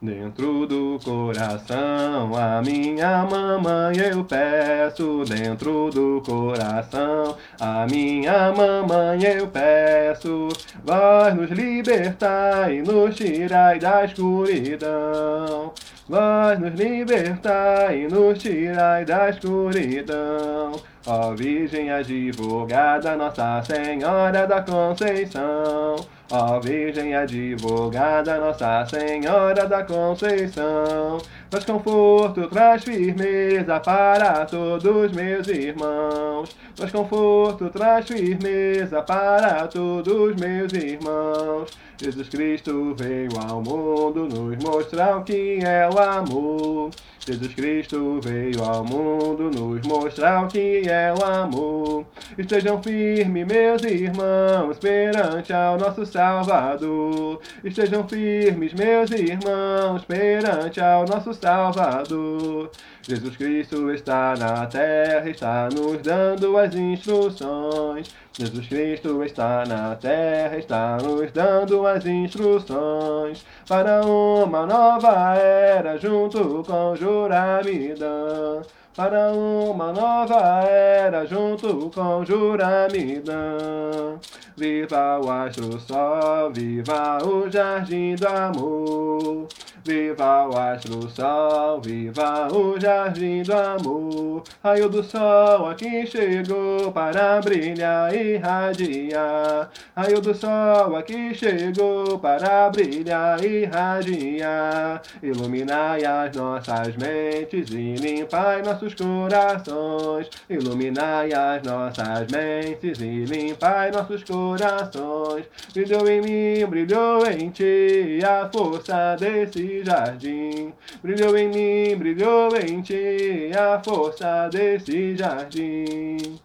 Dentro do coração, a minha mamãe eu peço. Dentro do coração, a minha mamãe eu peço. Vós nos libertai, nos tirai da escuridão. Vós nos libertai, nos tirai da escuridão. Ó Virgem advogada, Nossa Senhora da Conceição. Ó Virgem advogada, Nossa Senhora da Conceição. Traz conforto, traz firmeza para todos meus irmãos. Traz conforto, traz firmeza para todos meus irmãos. Jesus Cristo veio ao mundo nos mostrar o que é o amor. Jesus Cristo veio ao mundo nos mostrar o que é o amor. Estejam firmes, meus irmãos, perante ao nosso Salvador. Estejam firmes, meus irmãos, perante ao nosso Salvador. Jesus Cristo está na terra, está nos dando as instruções. Jesus Cristo está na terra, está nos dando as instruções para uma nova era junto com Juramidã. Para uma nova era junto com Juramidã. Viva o astro-sol, viva o jardim do amor. Viva o astro-sol, viva o jardim do amor. Raio do sol aqui chegou para brilhar e irradiar. Raio do sol aqui chegou para brilhar e irradiar. Iluminai as nossas mentes e limpai nossos corações. Iluminai as nossas mentes e limpai nossos corações. Brilhou em mim, brilhou em ti a força desse jardim. Brilhou em mim, brilhou em ti a força desse jardim.